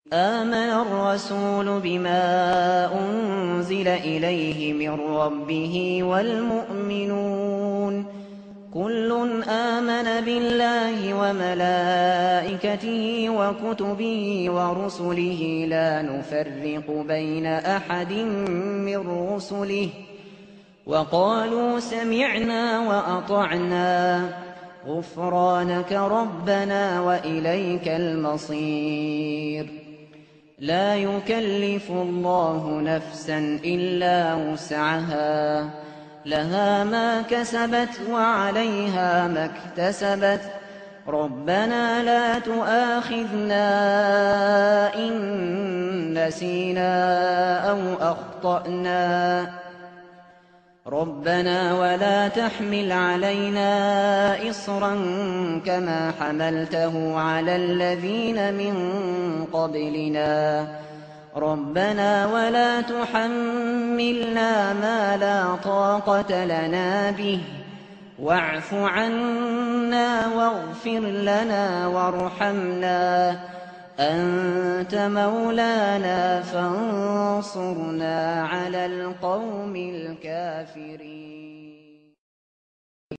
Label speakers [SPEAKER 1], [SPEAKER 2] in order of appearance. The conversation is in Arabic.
[SPEAKER 1] آمن الرسول بما أنزل إليه من ربه والمؤمنون كل آمن بالله وملائكته وكتبه ورسله لا نفرق بين أحد من رسله وقالوا سمعنا وأطعنا غفرانك ربنا وإليك المصير لا يكلف الله نفسا إلا وسعها لها ما كسبت وعليها ما اكتسبت ربنا لا تؤاخذنا إن نسينا أو أخطأنا ربنا ولا تحمل علينا إصرا كما حملته على الذين من قبلنا ربنا ولا تحملنا ما لا طاقة لنا به واعف عنا واغفر لنا وارحمنا أنت مولانا فانصرنا على القوم الكافرين.